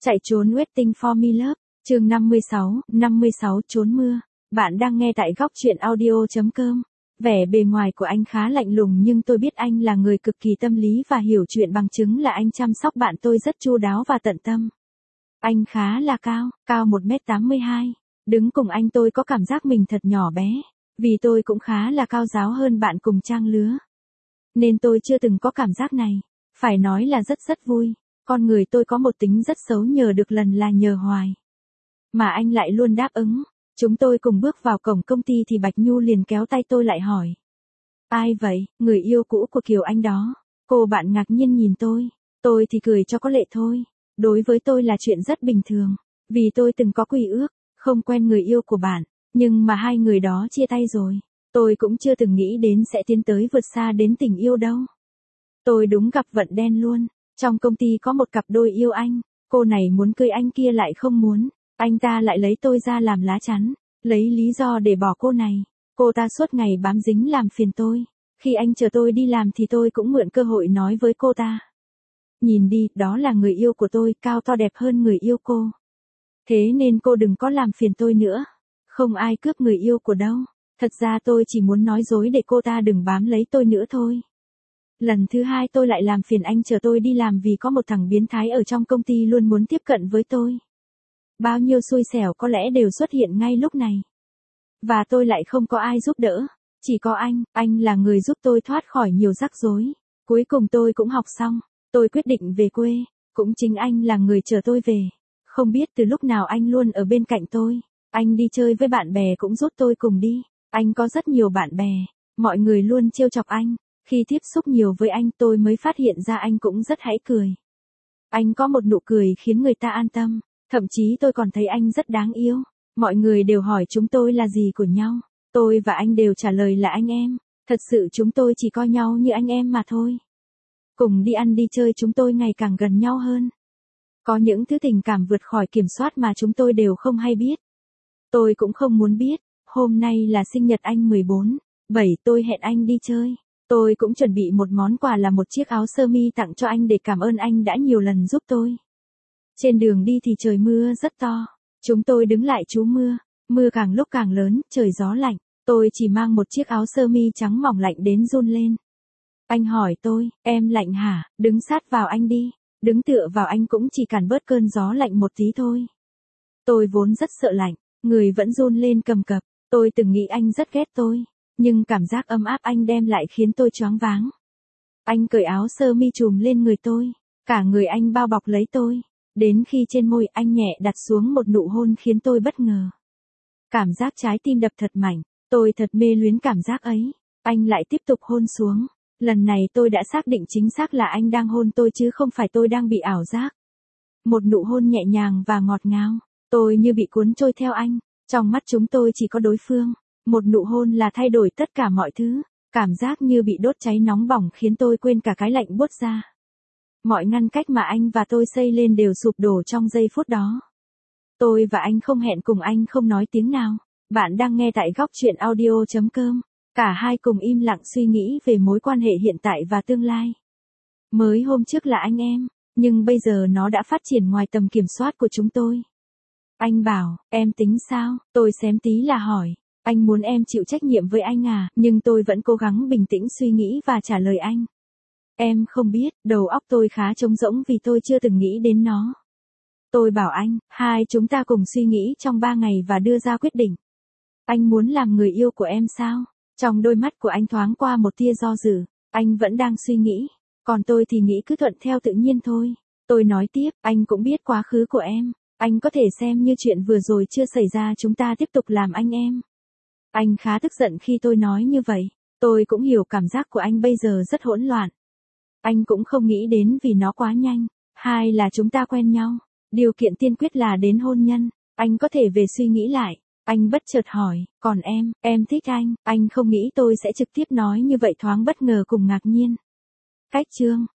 Chạy trốn Waiting for Me Love, chương 56 trốn mưa. Bạn đang nghe tại góc truyện audio.com. Vẻ bề ngoài của anh khá lạnh lùng nhưng tôi biết anh là người cực kỳ tâm lý và hiểu chuyện, bằng chứng là anh chăm sóc bạn tôi rất chu đáo và tận tâm. Anh khá là cao 1m82. Đứng cùng anh tôi có cảm giác mình thật nhỏ bé, vì tôi cũng khá là cao ráo hơn bạn cùng trang lứa. Nên tôi chưa từng có cảm giác này, phải nói là rất vui. Con người tôi có một tính rất xấu, nhờ được lần là nhờ hoài. Mà anh lại luôn đáp ứng. Chúng tôi cùng bước vào cổng công ty thì Bạch Nhu liền kéo tay tôi lại hỏi. Ai vậy? Người yêu cũ của Kiều Anh đó. Cô bạn ngạc nhiên nhìn tôi thì cười cho có lệ thôi. Đối với tôi là chuyện rất bình thường, vì tôi từng có quy ước, không quen người yêu của bạn, nhưng mà hai người đó chia tay rồi. Tôi cũng chưa từng nghĩ đến sẽ tiến tới vượt xa đến tình yêu đâu. Tôi đúng gặp vận đen luôn. Trong công ty có một cặp đôi yêu anh, cô này muốn cưới anh kia lại không muốn, anh ta lại lấy tôi ra làm lá chắn, lấy lý do để bỏ cô này. Cô ta suốt ngày bám dính làm phiền tôi. Khi anh chờ tôi đi làm thì tôi cũng mượn cơ hội nói với cô ta. Nhìn đi, đó là người yêu của tôi, cao to đẹp hơn người yêu cô. Thế nên cô đừng có làm phiền tôi nữa. Không ai cướp người yêu của đâu. Thật ra tôi chỉ muốn nói dối để cô ta đừng bám lấy tôi nữa thôi. Lần thứ hai tôi lại làm phiền anh chờ tôi đi làm vì có một thằng biến thái ở trong công ty luôn muốn tiếp cận với tôi. Bao nhiêu xui xẻo có lẽ đều xuất hiện ngay lúc này. Và tôi lại không có ai giúp đỡ. Chỉ có anh là người giúp tôi thoát khỏi nhiều rắc rối. Cuối cùng tôi cũng học xong, tôi quyết định về quê. Cũng chính anh là người chở tôi về. Không biết từ lúc nào anh luôn ở bên cạnh tôi. Anh đi chơi với bạn bè cũng rút tôi cùng đi. Anh có rất nhiều bạn bè. Mọi người luôn trêu chọc anh. Khi tiếp xúc nhiều với anh tôi mới phát hiện ra anh cũng rất hãy cười. Anh có một nụ cười khiến người ta an tâm. Thậm chí tôi còn thấy anh rất đáng yêu. Mọi người đều hỏi chúng tôi là gì của nhau. Tôi và anh đều trả lời là anh em. Thật sự chúng tôi chỉ coi nhau như anh em mà thôi. Cùng đi ăn đi chơi chúng tôi ngày càng gần nhau hơn. Có những thứ tình cảm vượt khỏi kiểm soát mà chúng tôi đều không hay biết. Tôi cũng không muốn biết. Hôm nay là sinh nhật anh 14/7, tôi hẹn anh đi chơi. Tôi cũng chuẩn bị một món quà là một chiếc áo sơ mi tặng cho anh để cảm ơn anh đã nhiều lần giúp tôi. Trên đường đi thì trời mưa rất to. Chúng tôi đứng lại trú mưa. Mưa càng lúc càng lớn, trời gió lạnh. Tôi chỉ mang một chiếc áo sơ mi trắng mỏng lạnh đến run lên. Anh hỏi tôi, em lạnh hả? Đứng sát vào anh đi. Đứng tựa vào anh cũng chỉ cản bớt cơn gió lạnh một tí thôi. Tôi vốn rất sợ lạnh, người vẫn run lên cầm cập. Tôi từng nghĩ anh rất ghét tôi. Nhưng cảm giác ấm áp anh đem lại khiến tôi choáng váng. Anh cởi áo sơ mi trùm lên người tôi. Cả người anh bao bọc lấy tôi. Đến khi trên môi anh nhẹ đặt xuống một nụ hôn khiến tôi bất ngờ. Cảm giác trái tim đập thật mạnh. Tôi thật mê luyến cảm giác ấy. Anh lại tiếp tục hôn xuống. Lần này tôi đã xác định chính xác là anh đang hôn tôi chứ không phải tôi đang bị ảo giác. Một nụ hôn nhẹ nhàng và ngọt ngào. Tôi như bị cuốn trôi theo anh. Trong mắt chúng tôi chỉ có đối phương. Một nụ hôn là thay đổi tất cả mọi thứ. Cảm giác như bị đốt cháy nóng bỏng khiến tôi quên cả cái lạnh buốt ra. Mọi ngăn cách mà anh và tôi xây lên đều sụp đổ trong giây phút đó. Tôi và anh không hẹn, cùng anh không nói tiếng nào. Bạn đang nghe tại góc truyện audio.com. Cả hai cùng im lặng suy nghĩ về mối quan hệ hiện tại và tương lai. Mới hôm trước là anh em, nhưng bây giờ nó đã phát triển ngoài tầm kiểm soát của chúng tôi. Anh bảo, em tính sao? Tôi xém tí là hỏi. Anh muốn em chịu trách nhiệm với anh à? Nhưng tôi vẫn cố gắng bình tĩnh suy nghĩ và trả lời anh. Em không biết, đầu óc tôi khá trống rỗng vì tôi chưa từng nghĩ đến nó. Tôi bảo anh, hai chúng ta cùng suy nghĩ trong 3 ngày và đưa ra quyết định. Anh muốn làm người yêu của em sao? Trong đôi mắt của anh thoáng qua một tia do dự. Anh vẫn đang suy nghĩ. Còn tôi thì nghĩ cứ thuận theo tự nhiên thôi. Tôi nói tiếp, anh cũng biết quá khứ của em. Anh có thể xem như chuyện vừa rồi chưa xảy ra, chúng ta tiếp tục làm anh em. Anh khá tức giận khi tôi nói như vậy. Tôi cũng hiểu cảm giác của anh bây giờ rất hỗn loạn. Anh cũng không nghĩ đến vì nó quá nhanh. Hai là chúng ta quen nhau. Điều kiện tiên quyết là đến hôn nhân. Anh có thể về suy nghĩ lại. Anh bất chợt hỏi, còn em thích anh. Anh không nghĩ tôi sẽ trực tiếp nói như vậy, thoáng bất ngờ cùng ngạc nhiên. Cách chương.